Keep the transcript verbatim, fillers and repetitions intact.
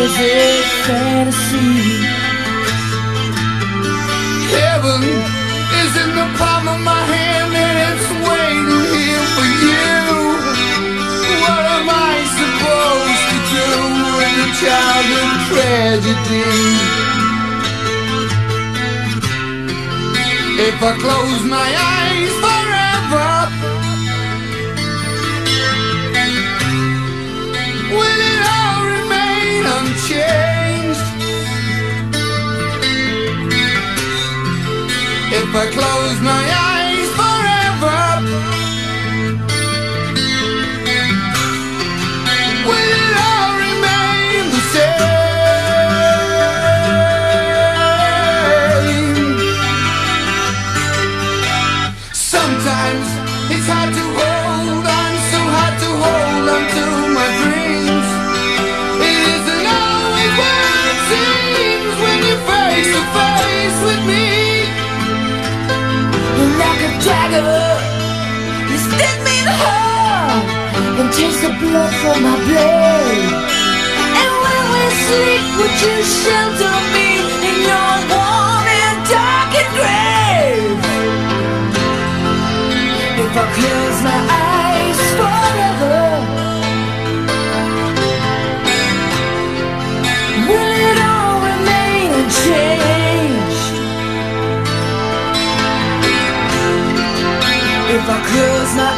crazy fantasy. Heaven is in the palm of my hand and it's waiting here for you. What am I supposed to do in a childhood tragedy? If I close my eyes forever, will it all remain unchanged? If I close my eyes forever, will it all remain the same? Sometimes it's hard to hold on, so hard to hold on to my dreams. It isn't always what it seems when you're face to face with me. Like a dagger, you stab me in the heart and taste the blood from my blade. And when we sleep, would you shelter me in your warm and darkened grave? If I close my eyes forever, will it all remain unchanged? If I close my